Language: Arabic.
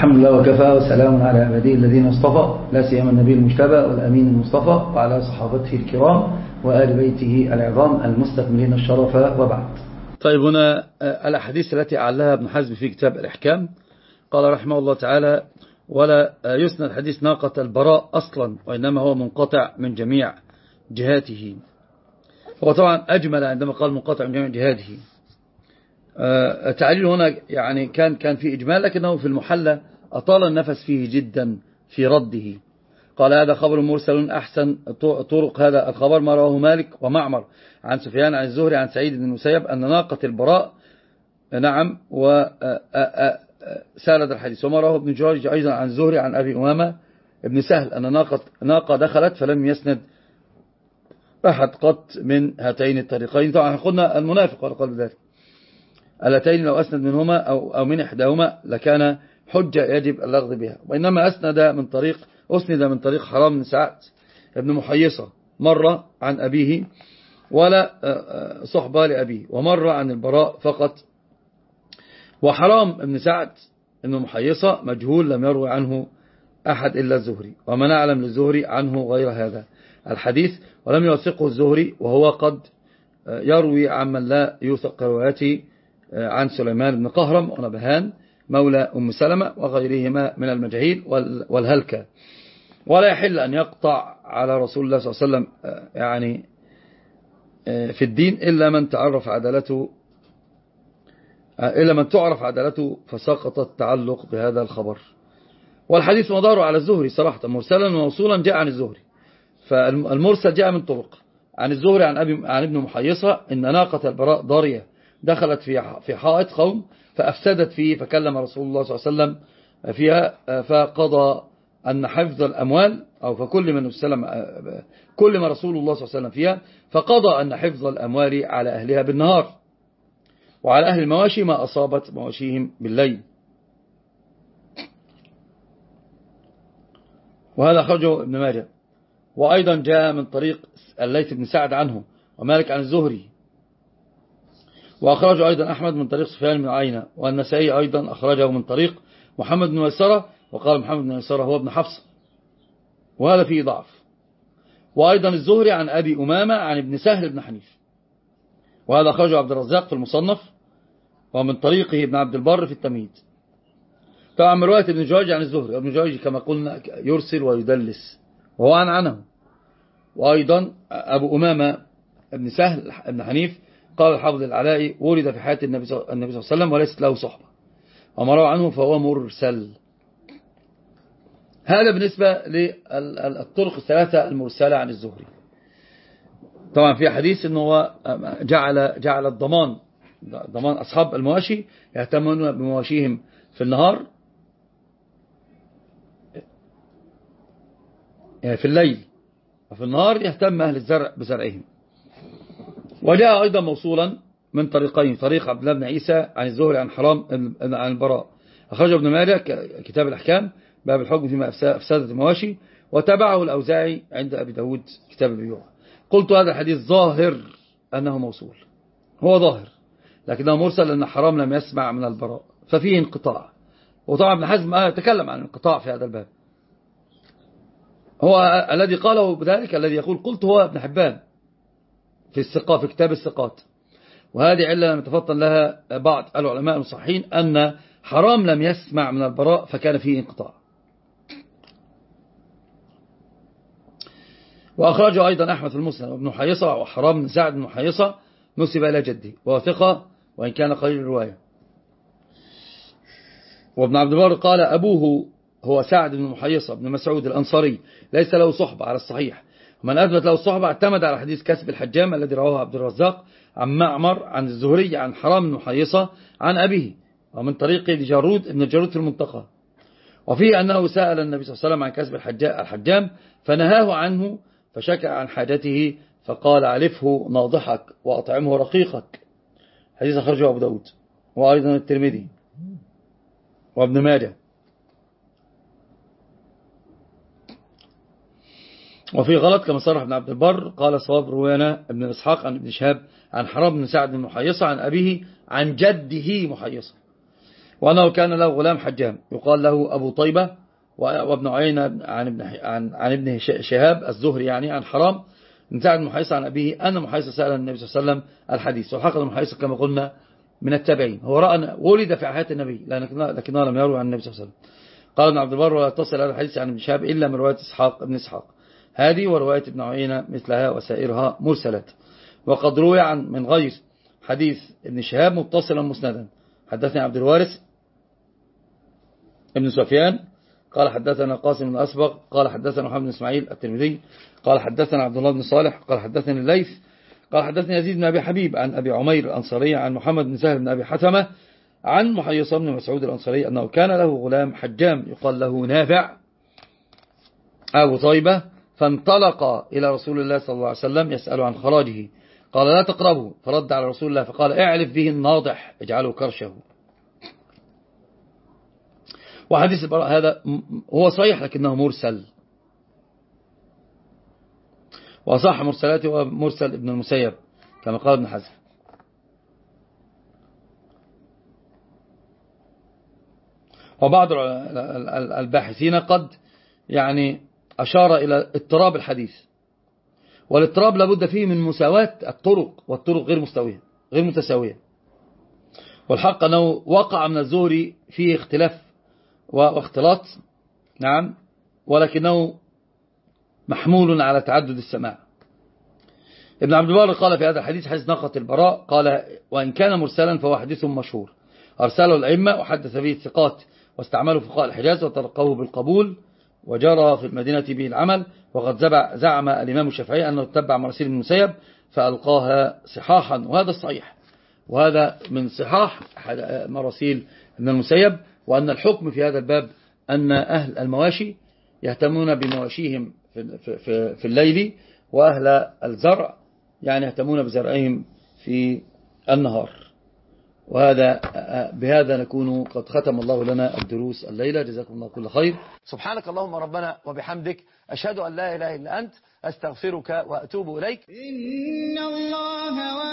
الحمد لله وكفى وسلام على عباده الذين اصطفى لا سيما النبي المجتبى والأمين المصطفى وعلى صحابته الكرام وآل بيته العظام المستكملين الشرف وبعد. طيب، هنا الأحاديث التي أعلها ابن حزم في كتاب الإحكام. قال رحمه الله تعالى: ولا يسند حديث ناقة البراء أصلا، وإنما هو منقطع من جميع جهاته. هو طبعا أجمل عندما قال منقطع من جميع جهاته. تعليل هنا يعني كان في إجمال، لكنه في المحلى أطال النفس فيه جدا في رده. قال: هذا خبر مرسل أحسن طرق هذا الخبر ما رواه مالك ومعمر عن سفيان عن الزهري عن سعيد بن المسيب أن ناقة البراء نعم سالد الحديث. وما رواه ابن جريج أيضا عن الزهري عن أبي أمامة ابن سهل أن ناقة دخلت فلم يسند أحد قط من هاتين الطريقين. طبعا قلنا المنافق قال بذلك، اللتين لو أسند منهما أو من إحداهما لكان حجة يجب الأخذ بها، وإنما أسند من طريق حرام بن سعد ابن محيصة مرة عن أبيه ولا صحبة لأبيه، ومرة عن البراء فقط. وحرام بن سعد ابن محيصة مجهول لم يروي عنه أحد إلا الزهري، وما نعلم للزهري عنه غير هذا الحديث، ولم يوثقه الزهري، وهو قد يروي عمن لا يوثق روايته عن سليمان بن قهرم ونبهان مولى أم سلمة وغيرهما من المجاهيل والهلكة. ولا يحل أن يقطع على رسول الله صلى الله عليه وسلم يعني في الدين إلا من تعرف عدالته فسقط التعلق بهذا الخبر. والحديث مداره على الزهري صراحة، مرسلا وموصولا جاء عن الزهري. فالمرسل جاء من طرق عن الزهري عن ابن محيصة إن ناقة البراء ضارية دخلت في حائط قوم فأفسدت فيه، فكلم رسول الله صلى الله عليه وسلم فيها فقضى أن حفظ الأموال أو فكل من كل ما رسول الله صلى الله عليه وسلم فيها، فقضى أن حفظ الأموال على أهلها بالنهار، وعلى أهل المواشي ما أصابت مواشيهم بالليل. وهذا أخرجه ابن ماجه. وأيضا جاء من طريق الليث بن سعد عنه ومالك عن الزهري، وأخرجه أيضا أحمد من طريق سفيان بن عيينة، والنسائي أيضا أخرجه من طريق محمد بن ميسرة، وقال محمد بن ميسرة هو ابن حفصة، وهذا فيه ضعف. وأيضا الزهري عن أبي أمامة عن ابن سهل بن حنيف، وهذا أخرجه عبد الرزاق في المصنف، ومن طريقه ابن عبد البر في التمهيد. طبعا من رواية ابن جريج عن الزهري، وابن جريج كما قلنا يرسل ويدلس وهو عنه. وأيضا أبو أمامة ابن سهل بن حنيف قال الحافظ العلائي ولد في حياة النبي صلى الله عليه وسلم وليست له صحبة، وما روى عنه فهو مرسل. هذا بالنسبة للطرق الثلاثة المرسلة عن الزهري. طبعا في حديث أنه هو جعل ضمان أصحاب المواشي يهتمون بمواشيهم في النهار يعني في الليل، وفي النهار يهتم أهل الزرع بزرعهم. وجاء أيضا موصولا من طريقين، طريق عبد الله بن عيسى عن الزهري عن حرام عن البراء، أخرجه ابن ماجه كتاب الأحكام باب الحكم فيما أفسدت المواشي، وتابعه الأوزاعي عند أبي داود كتاب البيوع. قلت هذا الحديث ظاهر أنه موصول، هو ظاهر، لكنه مرسل لأن حرام لم يسمع من البراء ففيه انقطاع. وطبعا ابن حزم تكلم عن الانقطاع في هذا الباب، هو الذي قاله بذلك الذي يقول قلت هو ابن حبان في كتاب الثقات. وهذه علة لم يتفطن لها بعض العلماء المصححين أن حرام لم يسمع من البراء فكان فيه انقطاع. وأخرجه أيضا أحمد في المسند وابن محيصة، وحرام بن سعد بن محيصة نسب إلى جده وثقة وإن كان قليل الرواية. وابن عبد البر قال أبوه هو سعد بن محيصة بن مسعود الأنصاري ليس له صحبة على الصحيح، ومن أثبت له الصحبة اعتمد على حديث كسب الحجام الذي رواه عبد الرزاق عن معمر عن الزهري عن حرام بن محيصة عن أبيه، ومن طريق جارود ابن جارود في المنتقى. وفيه أنه سأل النبي صلى الله عليه وسلم عن كسب الحجام فنهاه عنه، فشكى عن حاجته فقال علفه ناضحك وأطعمه رقيقك. حديث أخرجه أبو داود وأيضا الترمذي وابن ماجه. وفي غلط كما صرح ابن عبد البر قال صواب روانا ابن إسحاق عن ابن شهاب عن حرام بن سعد بن محيصة عن أبيه عن جده محيصة. وأنه كان له غلام حجام يقال له أبو طيبة، وابن عيينة عن ابن شهاب الزهري يعني عن حرام من سعد محيصة عن أبيه أن محيصة سأل النبي صلى الله عليه وسلم الحديث. والحقيقة محيصة كما قلنا من التابعين، هو رأى ولد في حياة النبي لكنه لم يروي عن النبي صلى الله عليه وسلم. قال ابن عبد البر ولا تصل هذا الحديث عن ابن شهاب إلا من رواية ابن إسحاق هذه، ورواية ابن عيينة مثلها وسائرها مرسلات. وقد روي من غير حديث ابن شهاب متصلا مسندا. حدثني عبد الوارث ابن سفيان قال حدثنا قاسم بن أسبق قال حدثنا محمد بن إسماعيل الترمذي قال حدثنا عبد الله بن صالح قال حدثني الليث قال حدثني يزيد بن أبي حبيب عن أبي عمير الأنصاري عن محمد بن سهل بن أبي حثمة عن محيصة بن مسعود الأنصاري أنه كان له غلام حجام يقال له نافع أبو طيبة، فانطلق إلى رسول الله صلى الله عليه وسلم يسأل عن خراجه، قال لا تقربه، فرد على رسول الله فقال اعلف به الناضح اجعله كرشه. وحديث البراء هذا هو صحيح لكنه مرسل، وصح مرسلاته ومرسل ابن المسيب كما قال ابن حزم. وبعض الباحثين قد يعني أشار إلى اضطراب الحديث، والاضطراب لابد فيه من مساواة الطرق، والطرق غير متساوية. والحق أنه وقع من الزهري فيه اختلاف واختلاط، نعم، ولكنه محمول على تعدد السماع. ابن عبد البر قال في هذا الحديث حديث ناقة البراء قال وإن كان مرسلا فهو حديث مشهور أرسله الأئمة وحدث به الثقات واستعملوا فقهاء الحجاز وتلقوه بالقبول وجرى في المدينة به العمل. وقد زعم الإمام الشافعي أنه اتبع مراسيل ابن المسيب فألقاها صحاحا، وهذا الصحيح، وهذا من صحاح مراسيل ابن المسيب. وأن الحكم في هذا الباب أن أهل المواشي يهتمون بمواشيهم في الليل، وأهل الزرع يعني يهتمون بزرعهم في النهار. بهذا نكون قد ختم الله لنا الدروس الليلة. جزاكم الله كل خير. سبحانك اللهم ربنا وبحمدك، أشهد أن لا إله إلا أنت، أستغفرك وأتوب إليك. إن الله